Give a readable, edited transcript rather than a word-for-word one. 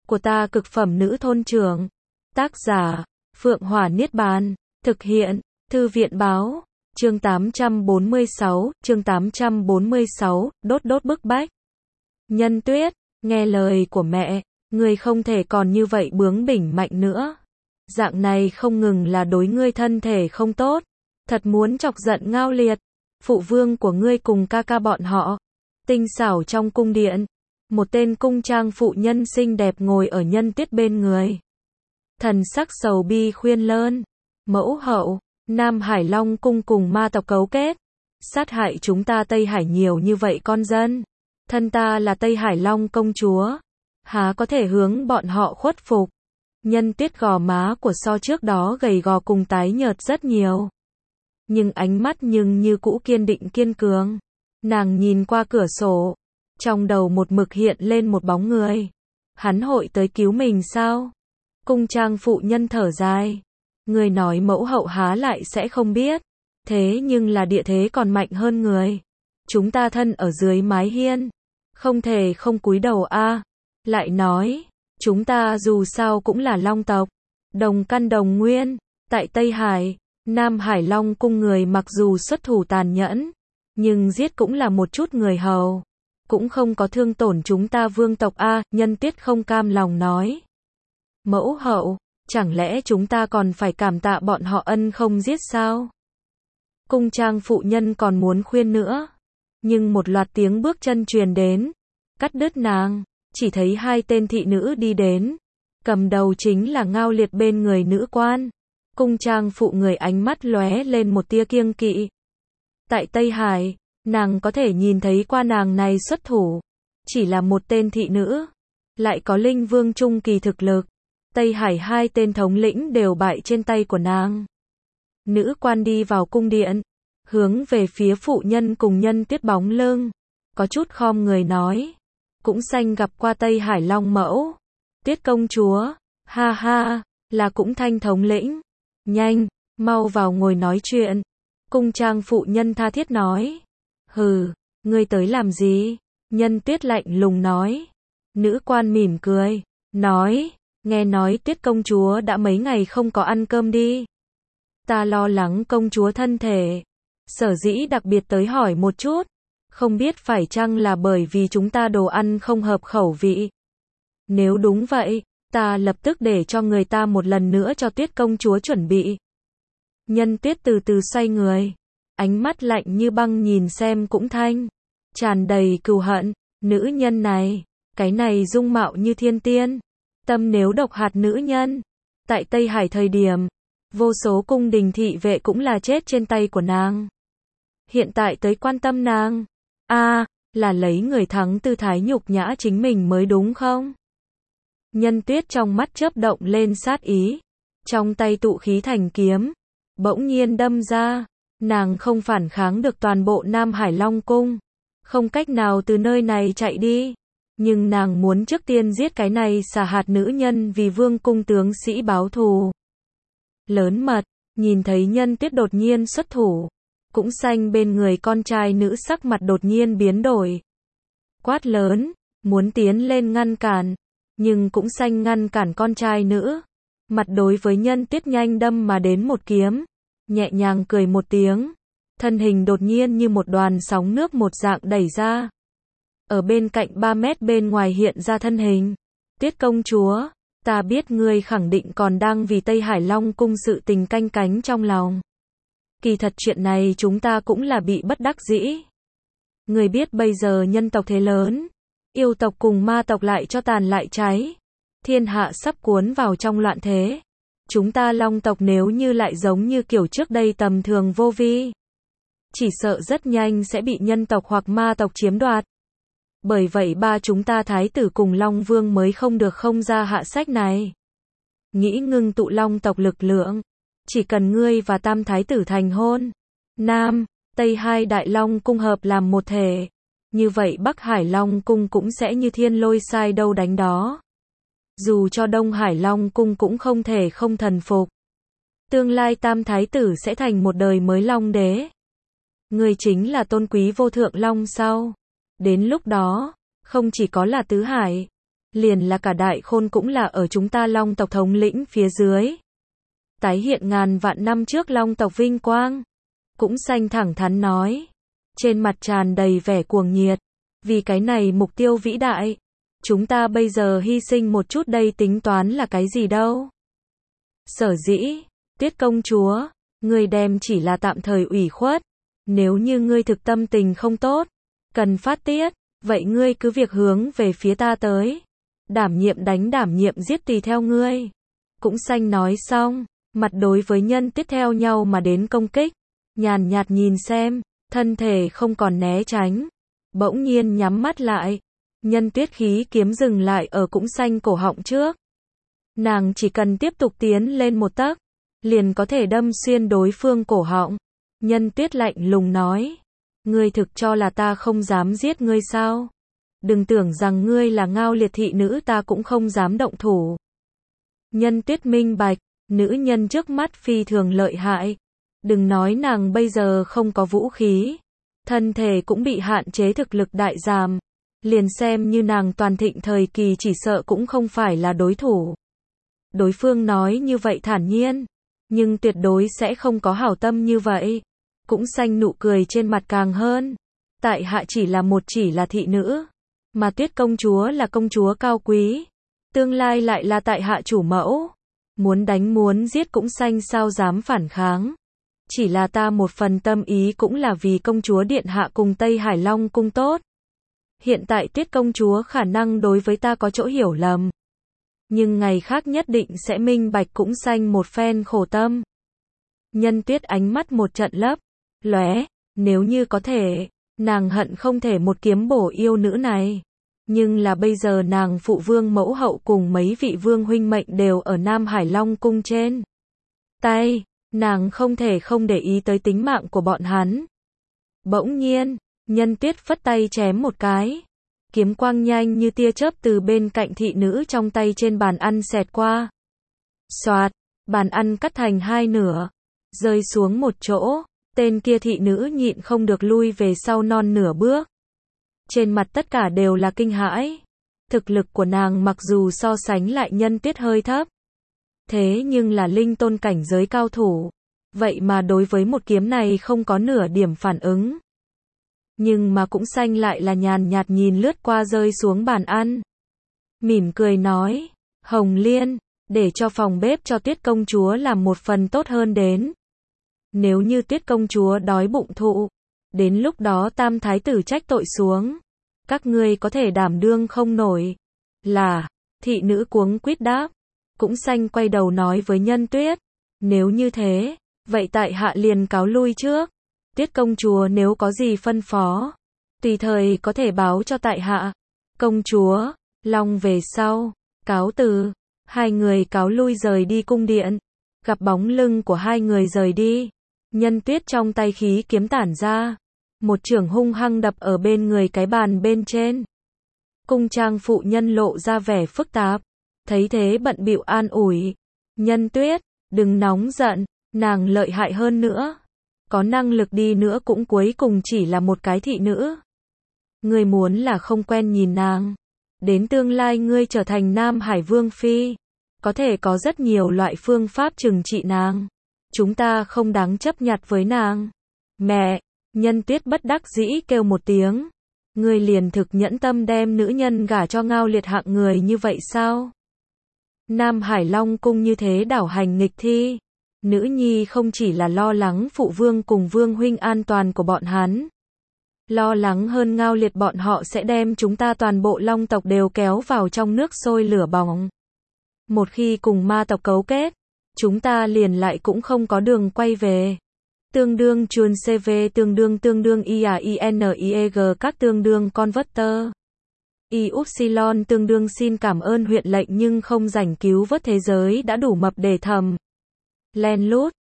của ta cực phẩm nữ thôn trưởng. Tác giả, Phượng Hỏa Niết Bàn. Thực hiện, Thư viện báo. Chương 846, chương 846, bức bách. Nhân Tuyết, nghe lời của mẹ, ngươi không thể còn như vậy bướng bỉnh mạnh nữa. Dạng này không ngừng là đối ngươi thân thể không tốt, thật muốn chọc giận Ngao Liệt, phụ vương của ngươi cùng ca ca bọn họ. Tinh xảo trong cung điện, một tên cung trang phụ nhân xinh đẹp ngồi ở Nhân Tuyết bên người. Thần sắc sầu bi khuyên lơn, mẫu hậu, Nam Hải Long cung cùng ma tộc cấu kết, sát hại chúng ta Tây Hải nhiều như vậy con dân. Thân ta là Tây Hải Long công chúa, há có thể hướng bọn họ khuất phục. Nhân Tuyết gò má của so trước đó gầy gò cùng tái nhợt rất nhiều. Nhưng ánh mắt như cũ kiên định kiên cường. Nàng nhìn qua cửa sổ, trong đầu một mực hiện lên một bóng người. Hắn hội tới cứu mình sao? Cung trang phụ nhân thở dài. Người nói mẫu hậu há lại sẽ không biết. Thế nhưng là địa thế còn mạnh hơn người. Chúng ta thân ở dưới mái hiên, không thể không cúi đầu a. Lại nói, chúng ta dù sao cũng là Long tộc, đồng căn đồng nguyên. Tại Tây Hải, Nam Hải Long cung người mặc dù xuất thủ tàn nhẫn, nhưng giết cũng là một chút người hầu, cũng không có thương tổn chúng ta vương tộc a. Nhân Tuyết không cam lòng nói. Mẫu hậu, chẳng lẽ chúng ta còn phải cảm tạ bọn họ ân không giết sao? Cung trang phụ nhân còn muốn khuyên nữa, nhưng một loạt tiếng bước chân truyền đến, cắt đứt nàng. Chỉ thấy hai tên thị nữ đi đến, cầm đầu chính là Ngao Liệt bên người nữ quan. Cung trang phụ người ánh mắt lóe lên một tia kiêng kỵ. Tại Tây Hải, nàng có thể nhìn thấy qua nàng này xuất thủ, chỉ là một tên thị nữ, lại có linh vương trung kỳ thực lực. Tây Hải hai tên thống lĩnh đều bại trên tay của nàng. Nữ quan đi vào cung điện, hướng về phía phụ nhân cùng Nhân Tuyết bóng lưng, có chút khom người nói. Cũng sanh gặp qua Tây Hải Long mẫu. Tuyết công chúa, ha ha, là cũng Thanh thống lĩnh. Nhanh, mau vào ngồi nói chuyện. Cung trang phụ nhân tha thiết nói. Hừ, ngươi tới làm gì? Nhân Tuyết lạnh lùng nói. Nữ quan mỉm cười, nói, nghe nói Tuyết công chúa đã mấy ngày không có ăn cơm đi. Ta lo lắng công chúa thân thể, sở dĩ đặc biệt tới hỏi một chút. Không biết phải chăng là bởi vì chúng ta đồ ăn không hợp khẩu vị. Nếu đúng vậy, ta lập tức để cho người ta một lần nữa cho Tuyết công chúa chuẩn bị. Nhân Tuyết từ từ xoay người, ánh mắt lạnh như băng nhìn xem cũng Thanh, tràn đầy cừu hận. Nữ nhân này, cái này dung mạo như thiên tiên, tâm nếu độc hạt nữ nhân. Tại Tây Hải thời điểm, vô số cung đình thị vệ cũng là chết trên tay của nàng. Hiện tại tới quan tâm nàng, là lấy người thắng tư thái nhục nhã chính mình mới đúng không? Nhân Tuyết trong mắt chớp động lên sát ý, trong tay tụ khí thành kiếm, bỗng nhiên đâm ra. Nàng không phản kháng được toàn bộ Nam Hải Long cung, không cách nào từ nơi này chạy đi, nhưng nàng muốn trước tiên giết cái này xà hạt nữ nhân vì vương cung tướng sĩ báo thù. Lớn mật, nhìn thấy Nhân Tuyết đột nhiên xuất thủ, cũng xanh bên người con trai nữ sắc mặt đột nhiên biến đổi. Quát lớn, muốn tiến lên ngăn cản, nhưng cũng xanh ngăn cản con trai nữ. Mặt đối với Nhân Tuyết nhanh đâm mà đến một kiếm, nhẹ nhàng cười một tiếng, thân hình đột nhiên như một đoàn sóng nước một dạng đẩy ra. Ở bên cạnh 3 mét bên ngoài hiện ra thân hình. Tuyết công chúa, ta biết ngươi khẳng định còn đang vì Tây Hải Long cung sự tình canh cánh trong lòng. Kỳ thật chuyện này chúng ta cũng là bị bất đắc dĩ. Người biết bây giờ nhân tộc thế lớn, yêu tộc cùng ma tộc lại cho tàn lại cháy. Thiên hạ sắp cuốn vào trong loạn thế. Chúng ta Long tộc nếu như lại giống như kiểu trước đây tầm thường vô vi, chỉ sợ rất nhanh sẽ bị nhân tộc hoặc ma tộc chiếm đoạt. Bởi vậy chúng ta thái tử cùng Long Vương mới không được không ra hạ sách này. Nghĩ ngưng tụ Long tộc lực lượng. Chỉ cần ngươi và Tam thái tử thành hôn, Nam, Tây hai đại Long cung hợp làm một thể, như vậy Bắc Hải Long cung cũng sẽ như thiên lôi sai đâu đánh đó. Dù cho Đông Hải Long cung cũng không thể không thần phục. Tương lai Tam thái tử sẽ thành một đời mới Long đế. Ngươi chính là tôn quý vô thượng Long sau. Đến lúc đó, không chỉ có là tứ hải, liền là cả Đại Khôn cũng là ở chúng ta Long tộc thống lĩnh phía dưới. Tái hiện ngàn vạn năm trước Long tộc vinh quang. Cũng Xanh thẳng thắn nói. Trên mặt tràn đầy vẻ cuồng nhiệt. Vì cái này mục tiêu vĩ đại. Chúng ta bây giờ hy sinh một chút đây tính toán là cái gì đâu. Sở dĩ, Tuyết công chúa, ngươi đem chỉ là tạm thời ủy khuất. Nếu như ngươi thực tâm tình không tốt, cần phát tiết, vậy ngươi cứ việc hướng về phía ta tới. Đảm nhiệm đánh đảm nhiệm giết tùy theo ngươi. Cũng Xanh nói xong, mặt đối với Nhân Tuyết theo nhau mà đến công kích. Nhàn nhạt nhìn xem, thân thể không còn né tránh. Bỗng nhiên nhắm mắt lại. Nhân Tuyết khí kiếm dừng lại ở Cũng Xanh cổ họng trước. Nàng chỉ cần tiếp tục tiến lên một tấc, liền có thể đâm xuyên đối phương cổ họng. Nhân Tuyết lạnh lùng nói. Ngươi thực cho là ta không dám giết ngươi sao? Đừng tưởng rằng ngươi là Ngao Liệt thị nữ ta cũng không dám động thủ. Nhân Tuyết minh bạch, nữ nhân trước mắt phi thường lợi hại. Đừng nói nàng bây giờ không có vũ khí. Thân thể cũng bị hạn chế thực lực đại giảm. Liền xem như nàng toàn thịnh thời kỳ chỉ sợ cũng không phải là đối thủ. Đối phương nói như vậy thản nhiên. Nhưng tuyệt đối sẽ không có hảo tâm như vậy. Cũng Xanh nụ cười trên mặt càng hơn. Tại hạ chỉ là thị nữ. Mà Tuyết công chúa là công chúa cao quý. Tương lai lại là tại hạ chủ mẫu. Muốn đánh muốn giết Cũng Xanh sao dám phản kháng. Chỉ là ta một phần tâm ý cũng là vì công chúa điện hạ cùng Tây Hải Long cung tốt. Hiện tại Tuyết công chúa khả năng đối với ta có chỗ hiểu lầm. Nhưng ngày khác nhất định sẽ minh bạch Cũng Xanh một phen khổ tâm. Nhân Tuyết ánh mắt một trận lấp, lóe, nếu như có thể, nàng hận không thể một kiếm bổ yêu nữ này. Nhưng là bây giờ nàng phụ vương mẫu hậu cùng mấy vị vương huynh mệnh đều ở Nam Hải Long cung trên tay, nàng không thể không để ý tới tính mạng của bọn hắn. Bỗng nhiên, Nhân Tuyết phất tay chém một cái. Kiếm quang nhanh như tia chớp từ bên cạnh thị nữ trong tay trên bàn ăn xẹt qua. Xoạt, bàn ăn cắt thành hai nửa, rơi xuống một chỗ, tên kia thị nữ nhịn không được lui về sau non nửa bước. Trên mặt tất cả đều là kinh hãi. Thực lực của nàng mặc dù so sánh lại Nhân Tuyết hơi thấp, thế nhưng là linh tôn cảnh giới cao thủ. Vậy mà đối với một kiếm này không có nửa điểm phản ứng. Nhưng mà Cũng Xanh lại là nhàn nhạt nhìn lướt qua rơi xuống bàn ăn. Mỉm cười nói, Hồng Liên, để cho phòng bếp cho Tuyết công chúa làm một phần tốt hơn đến. Nếu như Tuyết công chúa đói bụng thụ, đến lúc đó tam thái tử trách tội xuống. Các ngươi có thể đảm đương không nổi. Là, thị nữ cuống quýt đáp. Cũng Xanh quay đầu nói với Nhân Tuyết. Nếu như thế, vậy tại hạ liền cáo lui trước. Tuyết công chúa nếu có gì phân phó, tùy thời có thể báo cho tại hạ. Công chúa, Long về sau, cáo từ. Hai người cáo lui rời đi cung điện. Gặp bóng lưng của hai người rời đi. Nhân Tuyết trong tay khí kiếm tản ra. Một chưởng hung hăng đập ở bên người cái bàn bên trên. Cung trang phụ nhân lộ ra vẻ phức tạp. Thấy thế bận bịu an ủi. Nhân Tuyết, đừng nóng giận, nàng lợi hại hơn nữa. Có năng lực đi nữa cũng cuối cùng chỉ là một cái thị nữ. Ngươi muốn là không quen nhìn nàng. Đến tương lai ngươi trở thành Nam Hải Vương Phi. Có thể có rất nhiều loại phương pháp trừng trị nàng. Chúng ta không đáng chấp nhặt với nàng. Mẹ, Nhân Tuyết bất đắc dĩ kêu một tiếng. Ngươi liền thực nhẫn tâm đem nữ nhân gả cho Ngao Liệt hạng người như vậy sao? Nam Hải Long cung như thế đảo hành nghịch thi. Nữ nhi không chỉ là lo lắng phụ vương cùng vương huynh an toàn của bọn hắn. Lo lắng hơn Ngao Liệt bọn họ sẽ đem chúng ta toàn bộ Long tộc đều kéo vào trong nước sôi lửa bỏng. Một khi cùng ma tộc cấu kết, chúng ta liền lại cũng không có đường quay về. Tương đương chuồn CV tương đương IAINIEG các tương đương converter. Ypsilon tương đương xin cảm ơn huyện lệnh nhưng không rảnh cứu vớt thế giới đã đủ mập để thầm. Len lút,